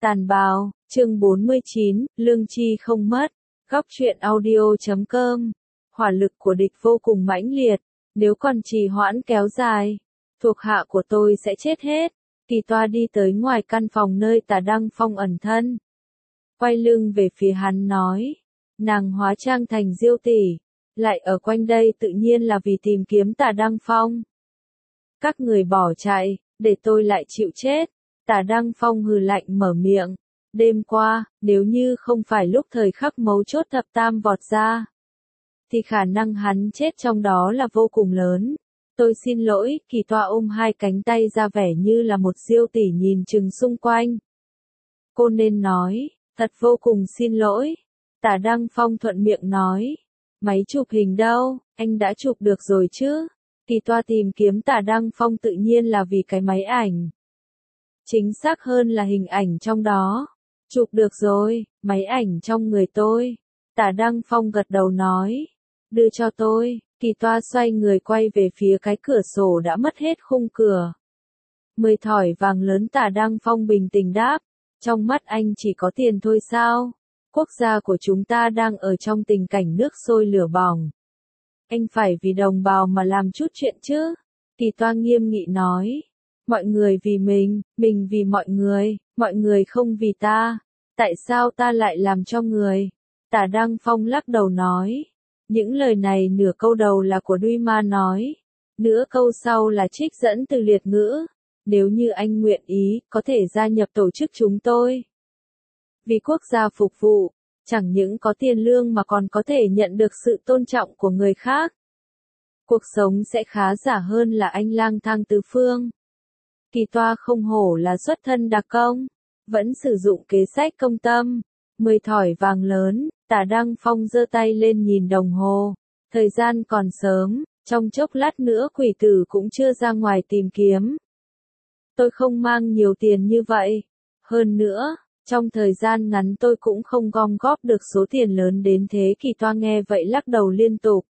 Tàn bào, chương 49, lương tri không mất. Góc truyện audio.com. Hỏa lực của địch vô cùng mãnh liệt, nếu còn trì hoãn kéo dài, thuộc hạ của tôi sẽ chết hết. Kỳ Toa đi tới ngoài căn phòng nơi Tả Đăng Phong ẩn thân. Quay lưng về phía hắn nói, nàng hóa trang thành Diêu tỷ, lại ở quanh đây tự nhiên là vì tìm kiếm Tả Đăng Phong. Các người bỏ chạy, để tôi lại chịu chết. Tả Đăng Phong hừ lạnh mở miệng. Đêm qua, nếu như không phải lúc thời khắc mấu chốt thập tam vọt ra, thì khả năng hắn chết trong đó là vô cùng lớn. Tôi xin lỗi, Kỳ Toa ôm hai cánh tay ra vẻ như là một Diêu tỷ nhìn chừng xung quanh. Cô nên nói, thật vô cùng xin lỗi. Tả Đăng Phong thuận miệng nói. Máy chụp hình đâu, anh đã chụp được rồi chứ? Kỳ Toa tìm kiếm Tả Đăng Phong tự nhiên là vì cái máy ảnh. Chính xác hơn là hình ảnh trong đó. Chụp được rồi, máy ảnh trong người tôi. Tả Đăng Phong gật đầu nói. Đưa cho tôi. Kỳ Toa xoay người quay về phía cái cửa sổ đã mất hết khung cửa. 10 thỏi vàng lớn. Tả Đăng Phong bình tĩnh đáp. Trong mắt anh chỉ có tiền thôi sao? Quốc gia của chúng ta đang ở trong tình cảnh nước sôi lửa bỏng. Anh phải vì đồng bào mà làm chút chuyện chứ? Kỳ Toa nghiêm nghị nói. Mọi người vì mình vì mọi người không vì ta. Tại sao ta lại làm cho người? Tả Đăng Phong lắc đầu nói. Những lời này nửa câu đầu là của Duy Ma nói. Nửa câu sau là trích dẫn từ liệt ngữ. Nếu như anh nguyện ý, có thể gia nhập tổ chức chúng tôi. Vì quốc gia phục vụ, chẳng những có tiền lương mà còn có thể nhận được sự tôn trọng của người khác. Cuộc sống sẽ khá giả hơn là anh lang thang tứ phương. Kỳ Toa không hổ là xuất thân đặc công, vẫn sử dụng kế sách công tâm. 10 thỏi vàng lớn. Tả Đăng Phong giơ tay lên nhìn đồng hồ. Thời gian còn sớm, trong chốc lát nữa quỷ tử cũng chưa ra ngoài tìm kiếm. Tôi không mang nhiều tiền như vậy. Hơn nữa, trong thời gian ngắn tôi cũng không gom góp được số tiền lớn đến thế. Kỳ Toa nghe vậy lắc đầu liên tục.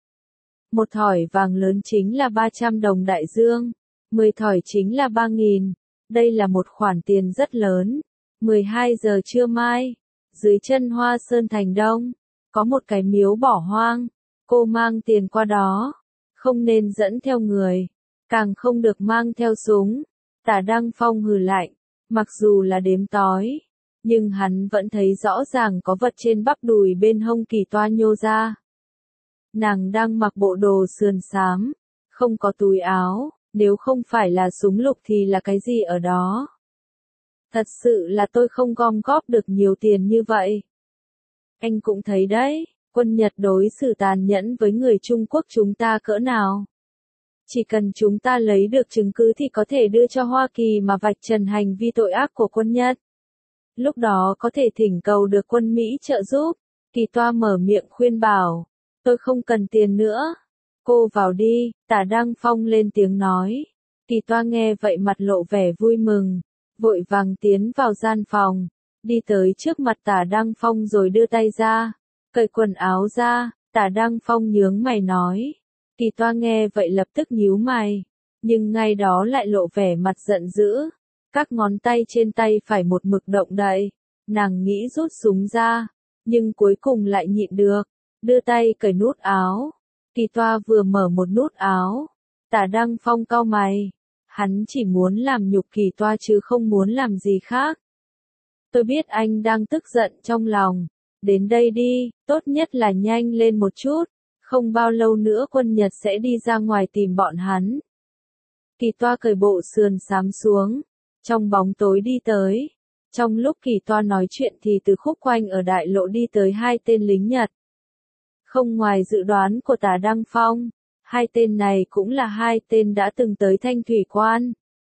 1 thỏi vàng lớn chính là 300 đồng đại dương. 10 thỏi chính là 3.000. Đây là một khoản tiền rất lớn. 12 giờ trưa mai, dưới chân Hoa Sơn thành Đông, có một cái miếu bỏ hoang. Cô mang tiền qua đó, không nên dẫn theo người, càng không được mang theo súng. Tả Đăng Phong hừ lạnh, mặc dù là đếm tối, nhưng hắn vẫn thấy rõ ràng có vật trên bắp đùi bên hông Kỳ Toa nhô ra. Nàng đang mặc bộ đồ sườn xám, không có túi áo, nếu không phải là súng lục thì là cái gì ở đó? Thật sự là tôi không gom góp được nhiều tiền như vậy. Anh cũng thấy đấy, quân Nhật đối xử tàn nhẫn với người Trung Quốc chúng ta cỡ nào. Chỉ cần chúng ta lấy được chứng cứ thì có thể đưa cho Hoa Kỳ mà vạch trần hành vi tội ác của quân Nhật. Lúc đó có thể thỉnh cầu được quân Mỹ trợ giúp. Kỳ Toa mở miệng khuyên bảo. Tôi không cần tiền nữa. Cô vào đi. Tả Đăng Phong lên tiếng nói. Kỳ Toa nghe vậy mặt lộ vẻ vui mừng. Vội vàng tiến vào gian phòng. Đi tới trước mặt Tả Đăng Phong rồi đưa tay ra. Cởi quần áo ra. Tả Đăng Phong nhướng mày nói. Kỳ Toa nghe vậy lập tức nhíu mày. Nhưng ngay đó lại lộ vẻ mặt giận dữ. Các ngón tay trên tay phải một mực động đậy. Nàng nghĩ rút súng ra. Nhưng cuối cùng lại nhịn được. Đưa tay cởi nút áo. Kỳ Toa vừa mở một nút áo. Tả Đăng Phong cau mày. Hắn chỉ muốn làm nhục Kỳ Toa chứ không muốn làm gì khác. Tôi biết anh đang tức giận trong lòng. Đến đây đi, tốt nhất là nhanh lên một chút. Không bao lâu nữa quân Nhật sẽ đi ra ngoài tìm bọn hắn. Kỳ Toa cởi bộ sườn xám xuống. Trong bóng tối đi tới. Trong lúc Kỳ Toa nói chuyện thì từ khúc quanh ở đại lộ đi tới 2 tên lính Nhật. Không ngoài dự đoán của Tả Đăng Phong, 2 tên này cũng là 2 tên đã từng tới Thanh Thủy Quan.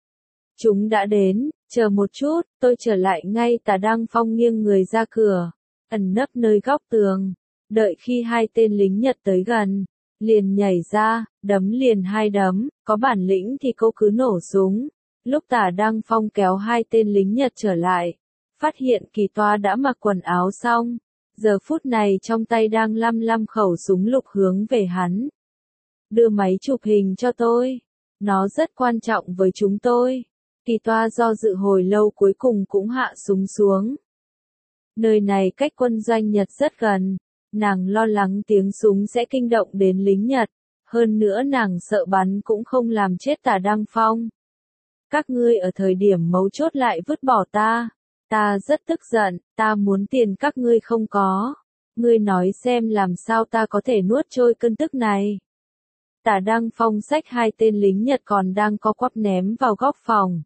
Chúng đã đến, chờ một chút, tôi trở lại ngay. Tả Đăng Phong nghiêng người ra cửa, ẩn nấp nơi góc tường, đợi khi 2 tên lính Nhật tới gần, liền nhảy ra, đấm liền 2 đấm, có bản lĩnh thì cô cứ nổ súng. Lúc Tả Đăng Phong kéo 2 tên lính Nhật trở lại, phát hiện Kỳ Toa đã mặc quần áo xong, giờ phút này trong tay đang lăm khẩu súng lục hướng về hắn. Đưa máy chụp hình cho tôi, nó rất quan trọng với chúng tôi. Kỳ toa do dự hồi lâu cuối cùng cũng hạ súng xuống. Nơi này cách quân doanh Nhật rất gần, nàng lo lắng tiếng súng sẽ kinh động đến lính Nhật, hơn nữa nàng sợ bắn cũng không làm chết Tả Đăng Phong. Các ngươi ở thời điểm mấu chốt lại vứt bỏ ta rất tức giận, ta muốn tiền các ngươi không có. Ngươi nói xem làm sao ta có thể nuốt trôi cơn tức này. Tả Đăng Phong xách 2 tên lính Nhật còn đang co quắp ném vào góc phòng.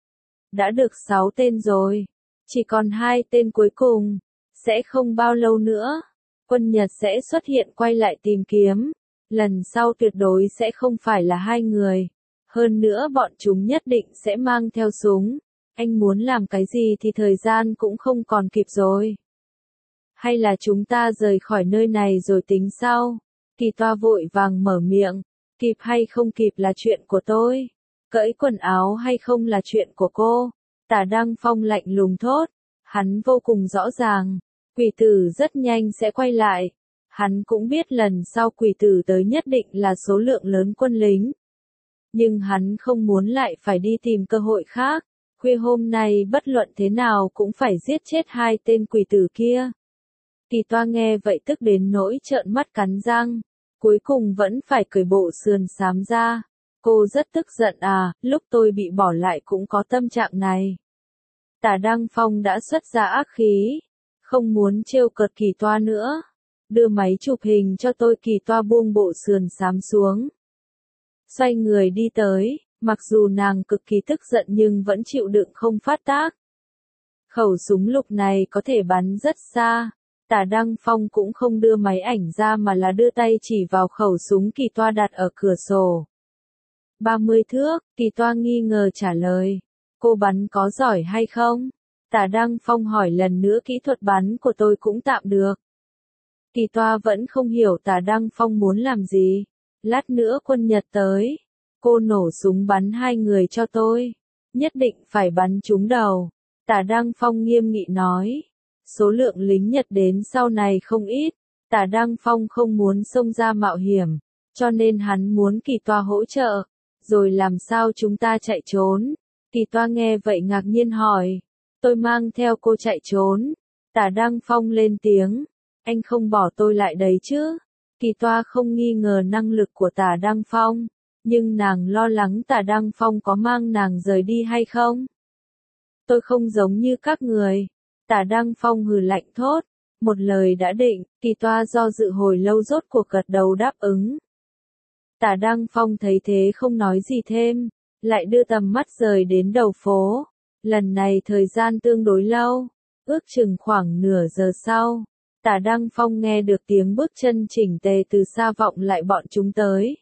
Đã được 6 tên rồi, chỉ còn 2 tên cuối cùng, sẽ không bao lâu nữa, quân Nhật sẽ xuất hiện quay lại tìm kiếm, lần sau tuyệt đối sẽ không phải là 2 người, hơn nữa bọn chúng nhất định sẽ mang theo súng, anh muốn làm cái gì thì thời gian cũng không còn kịp rồi. Hay là chúng ta rời khỏi nơi này rồi tính sau, Kỳ toa vội vàng mở miệng, kịp hay không kịp là chuyện của tôi. Cởi quần áo hay không là chuyện của cô. Tả Đăng Phong lạnh lùng thốt. Hắn vô cùng rõ ràng. Quỷ tử rất nhanh sẽ quay lại. Hắn cũng biết lần sau quỷ tử tới nhất định là số lượng lớn quân lính. Nhưng hắn không muốn lại phải đi tìm cơ hội khác. Khuya hôm nay bất luận thế nào cũng phải giết chết 2 tên quỷ tử kia. Kỳ toa nghe vậy tức đến nỗi trợn mắt cắn răng. Cuối cùng vẫn phải cởi bộ sườn xám ra. Cô rất tức giận à, lúc tôi bị bỏ lại cũng có tâm trạng này. Tả Đăng Phong đã xuất ra ác khí, không muốn trêu cợt Kỳ toa nữa. Đưa máy chụp hình cho tôi. Kỳ toa buông bộ sườn xám xuống. Xoay người đi tới, mặc dù nàng cực kỳ tức giận nhưng vẫn chịu đựng không phát tác. Khẩu súng lục này có thể bắn rất xa. Tả Đăng Phong cũng không đưa máy ảnh ra mà là đưa tay chỉ vào khẩu súng Kỳ toa đặt ở cửa sổ. 30 thước, Kỳ toa nghi ngờ trả lời. Cô bắn có giỏi hay không? Tả Đăng Phong hỏi lần nữa. Kỹ thuật bắn của tôi cũng tạm được. Kỳ toa vẫn không hiểu Tả Đăng Phong muốn làm gì. Lát nữa quân Nhật tới. Cô nổ súng bắn 2 người cho tôi. Nhất định phải bắn trúng đầu. Tả Đăng Phong nghiêm nghị nói. Số lượng lính Nhật đến sau này không ít. Tả Đăng Phong không muốn xông ra mạo hiểm. Cho nên hắn muốn Kỳ toa hỗ trợ. Rồi làm sao chúng ta chạy trốn? Kỳ toa nghe vậy ngạc nhiên hỏi. Tôi mang theo cô chạy trốn. Tả Đăng Phong lên tiếng. Anh không bỏ tôi lại đấy chứ? Kỳ toa không nghi ngờ năng lực của Tả Đăng Phong. Nhưng nàng lo lắng Tả Đăng Phong có mang nàng rời đi hay không? Tôi không giống như các người. Tả Đăng Phong hừ lạnh thốt. Một lời đã định. Kỳ toa do dự hồi lâu rốt cuộc gật đầu đáp ứng. Tả Đăng Phong thấy thế không nói gì thêm, lại đưa tầm mắt rời đến đầu phố. Lần này thời gian tương đối lâu, ước chừng khoảng nửa giờ sau, Tả Đăng Phong nghe được tiếng bước chân chỉnh tề từ xa vọng lại bọn chúng tới.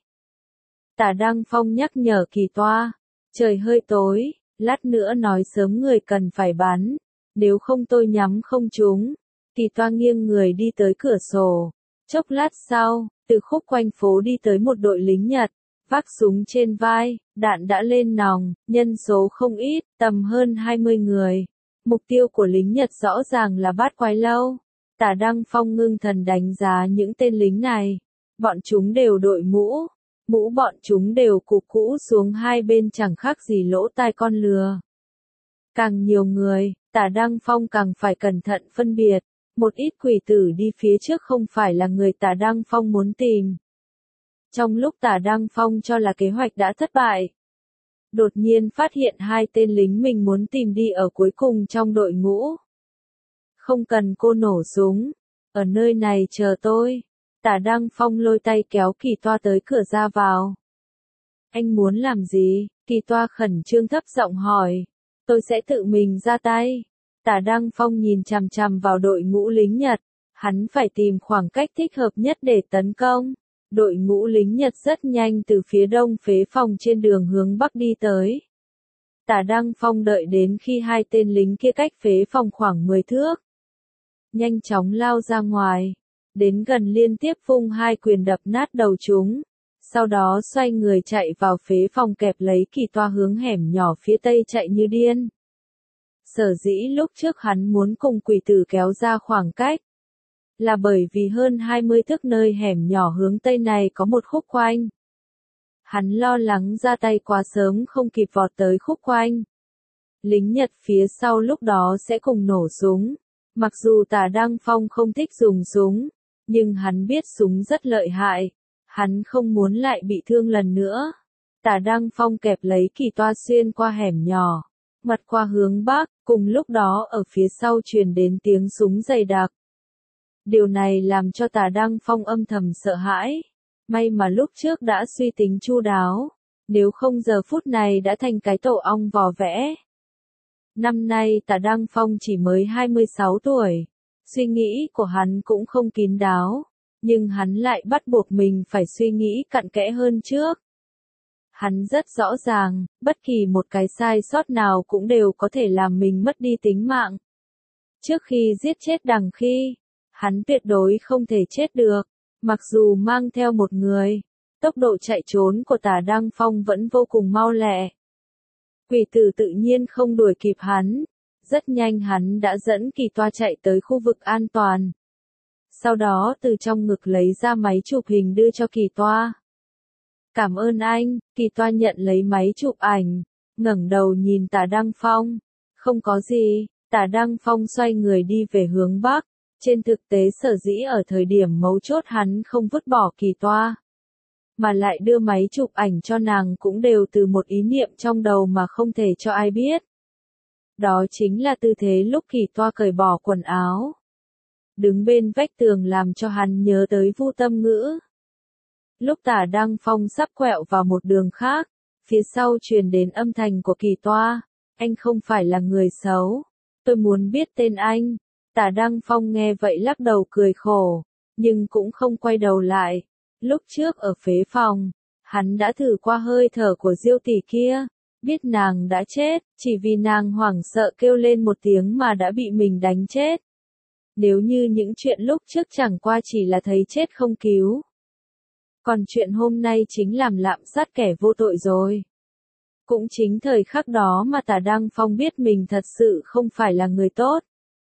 Tả Đăng Phong nhắc nhở Kỳ toa, trời hơi tối, lát nữa nói sớm người cần phải bắn, nếu không tôi nhắm không trúng. Kỳ toa nghiêng người đi tới cửa sổ, chốc lát sau, từ khúc quanh phố đi tới một đội lính Nhật, vác súng trên vai, đạn đã lên nòng, nhân số không ít, tầm hơn 20 người. Mục tiêu của lính Nhật rõ ràng là Bát Quái Lâu. Tả Đăng Phong ngưng thần đánh giá những tên lính này. Bọn chúng đều đội mũ. Mũ bọn chúng đều cụp cũ xuống hai bên chẳng khác gì lỗ tai con lừa. Càng nhiều người, Tả Đăng Phong càng phải cẩn thận phân biệt. Một ít quỷ tử đi phía trước không phải là người Tả Đăng Phong muốn tìm. Trong lúc Tả Đăng Phong cho là kế hoạch đã thất bại, đột nhiên phát hiện 2 tên lính mình muốn tìm đi ở cuối cùng trong đội ngũ. Không cần cô nổ súng, ở nơi này chờ tôi. Tả Đăng Phong lôi tay kéo Kỳ toa tới cửa ra vào. Anh muốn làm gì? Kỳ toa khẩn trương thấp giọng hỏi. Tôi sẽ tự mình ra tay. Tả Đăng Phong nhìn chằm chằm vào đội ngũ lính Nhật. Hắn phải tìm khoảng cách thích hợp nhất để tấn công. Đội ngũ lính Nhật rất nhanh từ phía đông phế phòng trên đường hướng bắc đi tới. Tả Đăng Phong đợi đến khi 2 tên lính kia cách phế phòng khoảng 10 thước. Nhanh chóng lao ra ngoài. Đến gần liên tiếp vung 2 quyền đập nát đầu chúng. Sau đó xoay người chạy vào phế phòng kẹp lấy Kỳ toa hướng hẻm nhỏ phía tây chạy như điên. Sở dĩ lúc trước hắn muốn cùng quỷ tử kéo ra khoảng cách, là bởi vì hơn 20 thước nơi hẻm nhỏ hướng tây này có một khúc quanh. Hắn lo lắng ra tay quá sớm không kịp vọt tới khúc quanh, lính Nhật phía sau lúc đó sẽ cùng nổ súng. Mặc dù Tả Đăng Phong không thích dùng súng, nhưng hắn biết súng rất lợi hại, hắn không muốn lại bị thương lần nữa. Tả Đăng Phong kẹp lấy Kỳ Toa xuyên qua hẻm nhỏ, mặt qua hướng bắc, cùng lúc đó ở phía sau truyền đến tiếng súng dày đặc. Điều này làm cho Tả Đăng Phong âm thầm sợ hãi. May mà lúc trước đã suy tính chu đáo, nếu không giờ phút này đã thành cái tổ ong vò vẽ. Năm nay Tả Đăng Phong chỉ mới 26 tuổi, suy nghĩ của hắn cũng không kín đáo, nhưng hắn lại bắt buộc mình phải suy nghĩ cặn kẽ hơn trước. Hắn rất rõ ràng, bất kỳ một cái sai sót nào cũng đều có thể làm mình mất đi tính mạng. Trước khi giết chết Đằng Khi, hắn tuyệt đối không thể chết được, mặc dù mang theo một người. Tốc độ chạy trốn của Tả Đăng Phong vẫn vô cùng mau lẹ. Quỷ tử tự nhiên không đuổi kịp hắn. Rất nhanh hắn đã dẫn Kỳ Toa chạy tới khu vực an toàn. Sau đó từ trong ngực lấy ra máy chụp hình đưa cho Kỳ Toa. Cảm ơn anh, Kỳ Toa nhận lấy máy chụp ảnh, ngẩng đầu nhìn Tả Đăng Phong. Không có gì, Tả Đăng Phong xoay người đi về hướng bắc. Trên thực tế sở dĩ ở thời điểm mấu chốt hắn không vứt bỏ Kỳ Toa, mà lại đưa máy chụp ảnh cho nàng cũng đều từ một ý niệm trong đầu mà không thể cho ai biết. Đó chính là tư thế lúc Kỳ Toa cởi bỏ quần áo, đứng bên vách tường làm cho hắn nhớ tới Vu Tâm Ngữ. Lúc Tả Đăng Phong sắp quẹo vào một đường khác, phía sau truyền đến âm thanh của Kỳ Toa, anh không phải là người xấu, tôi muốn biết tên anh. Tả Đăng Phong nghe vậy lắc đầu cười khổ, nhưng cũng không quay đầu lại. Lúc trước ở phế phòng, hắn đã thử qua hơi thở của Diêu tỷ kia, biết nàng đã chết, chỉ vì nàng hoảng sợ kêu lên một tiếng mà đã bị mình đánh chết. Nếu như những chuyện lúc trước chẳng qua chỉ là thấy chết không cứu. Còn chuyện hôm nay chính làm lạm sát kẻ vô tội rồi. Cũng chính thời khắc đó mà Tả Đăng Phong biết mình thật sự không phải là người tốt.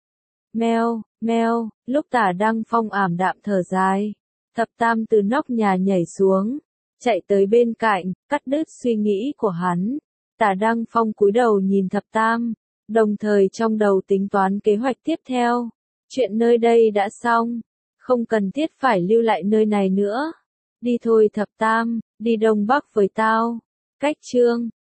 Meo, meo, lúc Tả Đăng Phong ảm đạm thở dài, Thập Tam từ nóc nhà nhảy xuống, chạy tới bên cạnh, cắt đứt suy nghĩ của hắn. Tả Đăng Phong cúi đầu nhìn Thập Tam, đồng thời trong đầu tính toán kế hoạch tiếp theo. Chuyện nơi đây đã xong, không cần thiết phải lưu lại nơi này nữa. Đi thôi Thập Tam, đi Đông Bắc với tao. Cách chương